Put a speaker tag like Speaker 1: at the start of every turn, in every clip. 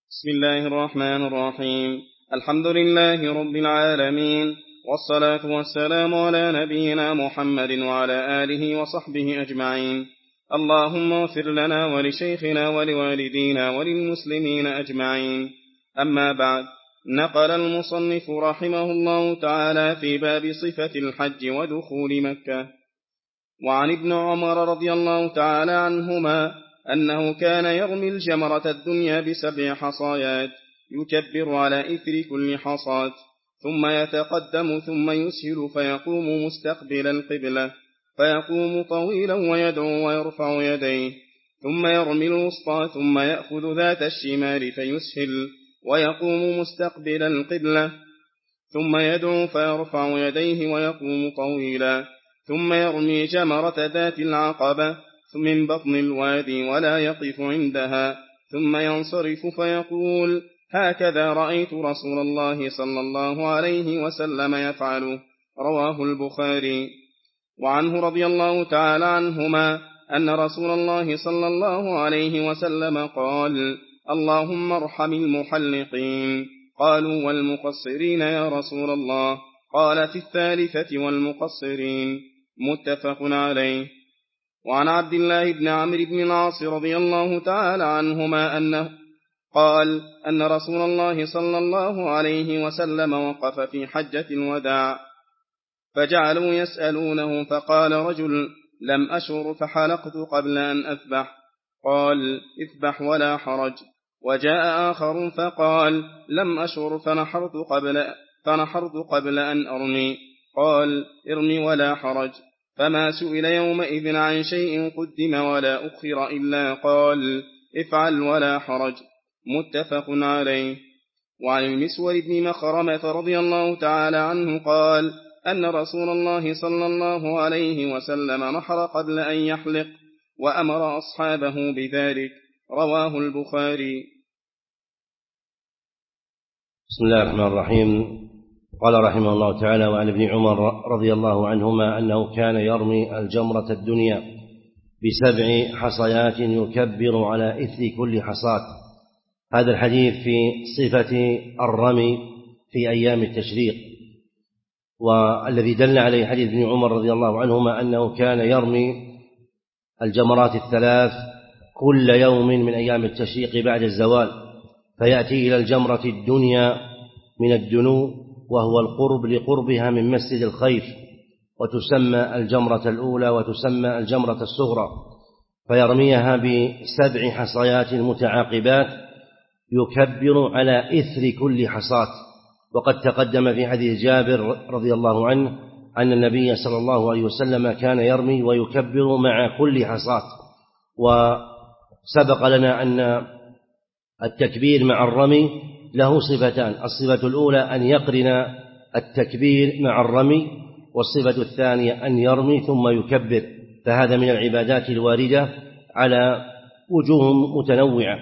Speaker 1: بسم الله الرحمن الرحيم. الحمد لله رب العالمين، والصلاة والسلام على نبينا محمد وعلى آله وصحبه أجمعين. اللهم اغفر لنا ولشيخنا ولوالدينا وللمسلمين أجمعين. أما بعد، نقل المصنف رحمه الله تعالى في باب صفة الحج ودخول مكة. وعن ابن عمر رضي الله تعالى عنهما أنه كان يرمي الجمرة الدنيا ب7 حصايات، يكبر على إثر كل حصاة، ثم يتقدم ثم يسهل فيقوم مستقبل القبلة، فيقوم طويلا ويدعو ويرفع يديه، ثم يرمي الوسطى ثم يأخذ ذات الشمال فيسهل ويقوم مستقبل القبلة، ثم يدعو فيرفع يديه ويقوم طويلا، ثم يرمي جمرة ذات العقبة من بطن الوادي ولا يقف عندها، ثم ينصرف فيقول: هكذا رأيت رسول الله صلى الله عليه وسلم يفعله. رواه البخاري. وعنه رضي الله تعالى عنهما أن رسول الله صلى الله عليه وسلم قال: اللهم ارحم المحلقين. قالوا: والمقصرين يا رسول الله؟ قال: في الثالثة والمقصرين. متفق عليه. وعن عبد الله بن عمرو بن العاص رضي الله تعالى عنهما أنه قال أن رسول الله صلى الله عليه وسلم وقف في حجة الوداع، فجعلوا يسألونه، فقال رجل: لم أشعر فحلقت قبل أن أذبح. قال: اذبح ولا حرج. وجاء آخر فقال: لم أشعر فنحرت قبل أن أرمي. قال: ارمي ولا حرج. فما سئل يومئذ عن شيء قدم ولا أخر إلا قال: افعل ولا حرج. متفق عليه. وعن المسور بن مخرمة رضي الله تعالى عنه قال أن رسول الله صلى الله عليه وسلم نحر قبل أن يحلق، وأمر أصحابه بذلك. رواه البخاري.
Speaker 2: بسم الله الرحمن الرحيم. قال رحمه الله تعالى: وعن ابن عمر رضي الله عنهما أنه كان يرمي الجمرة الدنيا ب7 حصيات يكبر على إثر كل حصاة. هذا الحديث في صفة الرمي في أيام التشريق، والذي دل عليه حديث ابن عمر رضي الله عنهما أنه كان يرمي الجمرات ال3 كل يوم من أيام التشريق بعد الزوال، فيأتي إلى الجمرة الدنيا من الدنو، وهو القرب لقربها من مسجد الخيف، وتسمى الجمرة الأولى وتسمى الجمرة الصغرى، فيرميها ب7 حصيات متعاقبات يكبر على إثر كل حصاة. وقد تقدم في حديث جابر رضي الله عنه أن النبي صلى الله عليه وسلم كان يرمي ويكبر مع كل حصاة. وسبق لنا أن التكبير مع الرمي له صفتان: الصفة الأولى أن يقرن التكبير مع الرمي، والصفة الثانية أن يرمي ثم يكبر. فهذا من العبادات الواردة على وجوه متنوعة.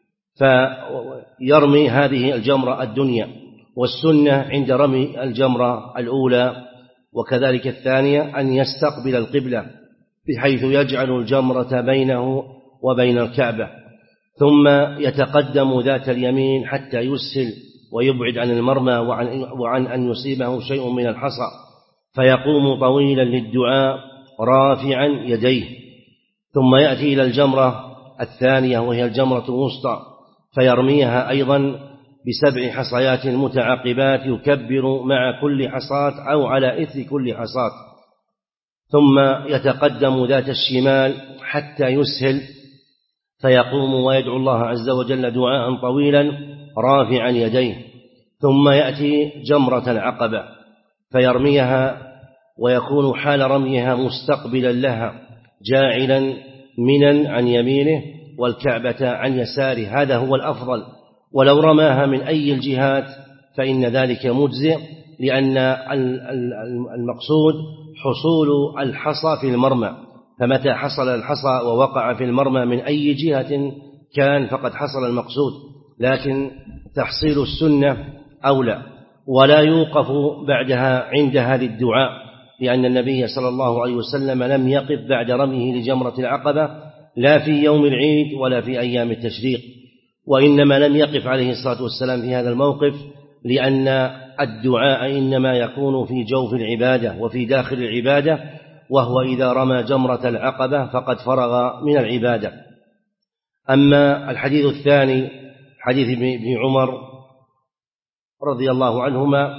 Speaker 2: فيرمي هذه الجمرة الدنيا، والسنة عند رمي الجمرة الأولى وكذلك الثانية أن يستقبل القبلة بحيث يجعل الجمرة بينه وبين الكعبة، ثم يتقدم ذات اليمين حتى يسهل ويبعد عن المرمى وعن أن يصيبه شيء من الحصى، فيقوم طويلا للدعاء رافعا يديه، ثم يأتي إلى الجمرة الثانية وهي الجمرة الوسطى، فيرميها أيضا ب7 حصيات متعاقبات يكبر مع كل حصاة أو على إثر كل حصاة، ثم يتقدم ذات الشمال حتى يسهل، فيقوم ويدعو الله عز وجل دعاء طويلا رافعا يديه، ثم يأتي جمرة العقبة فيرميها، ويكون حال رميها مستقبلا لها جاعلا منى عن يمينه والكعبة عن يساره. هذا هو الأفضل، ولو رماها من أي الجهات فإن ذلك مجزئ، لأن المقصود حصول الحصى في المرمى، فمتى حصل الحصى ووقع في المرمى من أي جهة كان فقد حصل المقصود، لكن تحصيل السنة أولى. ولا يوقف بعدها عندها للدعاء، لأن النبي صلى الله عليه وسلم لم يقف بعد رميه لجمرة العقبة لا في يوم العيد ولا في أيام التشريق. وإنما لم يقف عليه الصلاة والسلام في هذا الموقف لأن الدعاء إنما يكون في جوف العبادة وفي داخل العبادة، وهو إذا رمى جمرة العقبة فقد فرغ من العبادة. أما الحديث الثاني حديث ابن عمر رضي الله عنهما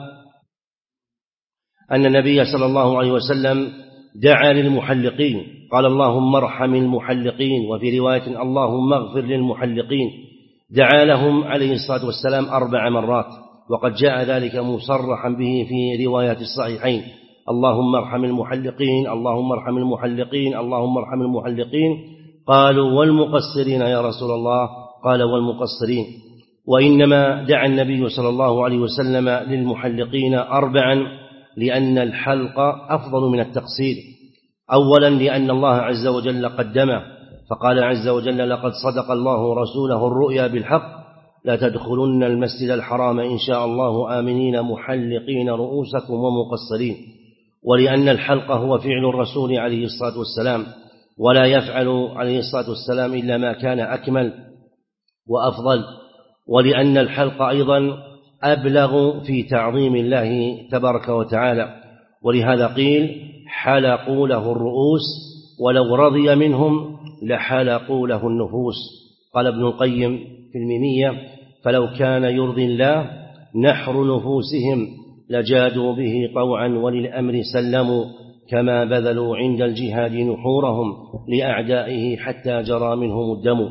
Speaker 2: أن النبي صلى الله عليه وسلم دعا للمحلقين، قال اللهم ارحم المحلقين، وفي رواية اللهم اغفر للمحلقين، دعا لهم عليه الصلاة والسلام 4 مرات، وقد جاء ذلك مصرحا به في روايات الصحيحين: اللهم ارحم المحلقين، اللهم ارحم المحلقين، اللهم ارحم المحلقين. قالوا والمقصرين يا رسول الله؟ قال والمقصرين. وإنما دعا النبي صلى الله عليه وسلم للمحلقين 4 لأن الحلق أفضل من التقصير. أولا لأن الله عز وجل قدمه، فقال عز وجل: لقد صدق الله رسوله الرؤيا بالحق لا تدخلن المسجد الحرام إن شاء الله آمنين محلقين رؤوسكم ومقصرين. ولأن الحلق هو فعل الرسول عليه الصلاة والسلام، ولا يفعل عليه الصلاة والسلام إلا ما كان أكمل وأفضل. ولأن الحلق أيضا أبلغ في تعظيم الله تبارك وتعالى، ولهذا قيل: حلقوا له الرؤوس ولو رضي منهم لحلقوا له النفوس. قال ابن القيم في الميمية: فلو كان يرضي الله نحر نفوسهم لجادوا به طوعا وللأمر سلموا، كما بذلوا عند الجهاد نحورهم لأعدائه حتى جرى منهم الدم.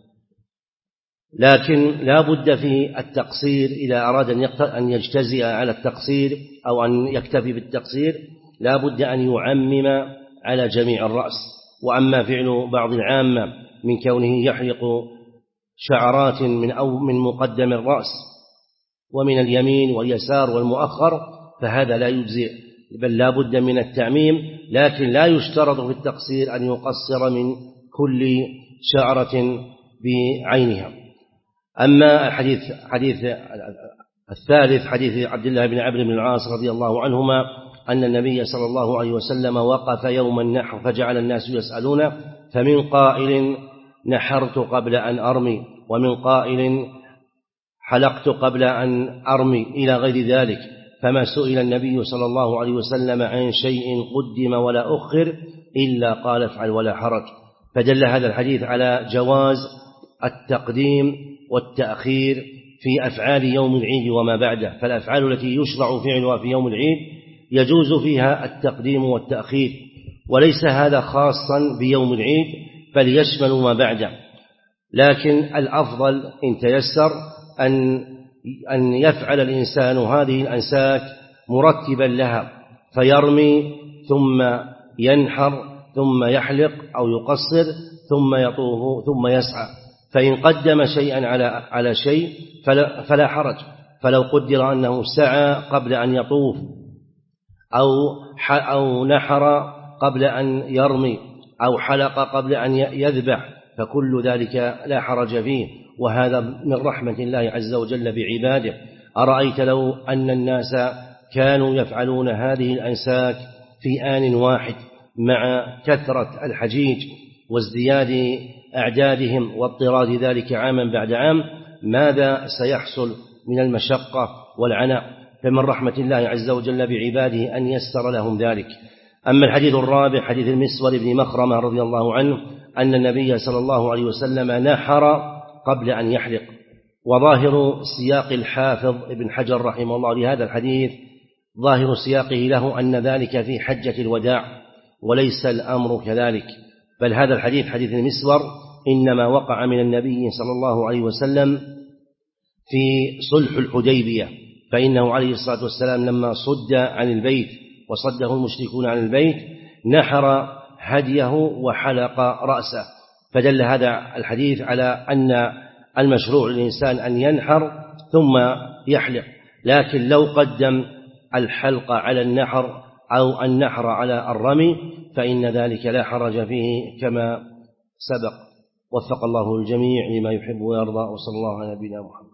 Speaker 2: لكن لا بد في التقصير إذا أراد أن يجتزئ على التقصير أو أن يكتفي بالتقصير لا بد أن يعمم على جميع الرأس. وأما فعل بعض العامة من كونه يحلق شعرات من مقدم الرأس ومن اليمين واليسار والمؤخر فهذا لا يجزئ، بل لا بد من التعميم، لكن لا يشترط في التقصير أن يقصر من كل شعرة بعينها. أما حديث الثالث حديث عبد الله بن عمرو بن العاص رضي الله عنهما أن النبي صلى الله عليه وسلم وقف يوم النحر فجعل الناس يسألون، فمن قائل نحرت قبل أن أرمي، ومن قائل حلقت قبل أن أرمي، إلى غير ذلك. فما سئل النبي صلى الله عليه وسلم عن شيء قدم ولا أخر إلا قال افعل ولا حرج. فدل هذا الحديث على جواز التقديم والتأخير في أفعال يوم العيد وما بعده. فالأفعال التي يشرع فعلها في يوم العيد يجوز فيها التقديم والتأخير، وليس هذا خاصا بيوم العيد بل يشمل ما بعده. لكن الأفضل إن تيسر أن يفعل الإنسان هذه الأنساك مرتبا لها، فيرمي ثم ينحر ثم يحلق أو يقصر ثم يطوف ثم يسعى. فإن قدم شيئا على شيء فلا حرج. فلو قدر أنه سعى قبل أن يطوف أو نحر قبل أن يرمي أو حلق قبل أن يذبح فكل ذلك لا حرج فيه، وهذا من رحمة الله عز وجل بعباده. أرأيت لو أن الناس كانوا يفعلون هذه الأنساك في آن واحد مع كثرة الحجيج وازدياد أعدادهم واضطراد ذلك عاما بعد عام، ماذا سيحصل من المشقة والعناء؟ فمن رحمة الله عز وجل بعباده أن يسر لهم ذلك. أما الحديث الرابع حديث المسور بن مخرمة رضي الله عنه أن النبي صلى الله عليه وسلم نحر قبل أن يحلق. وظاهر سياق الحافظ ابن حجر رحمه الله لهذا الحديث ظاهر سياقه له أن ذلك في حجة الوداع، وليس الأمر كذلك، بل هذا الحديث حديث المسور إنما وقع من النبي صلى الله عليه وسلم في صلح الحديبية، فإنه عليه الصلاة والسلام لما صد عن البيت وصده المشركون عن البيت نحر هديه وحلق رأسه. فدل هذا الحديث على أن المشروع للإنسان أن ينحر ثم يحلق، لكن لو قدم الحلق على النحر أو النحر على الرمي فإن ذلك لا حرج فيه كما سبق. وفق الله الجميع لما يحب ويرضى، وصلى الله على نبينا محمد.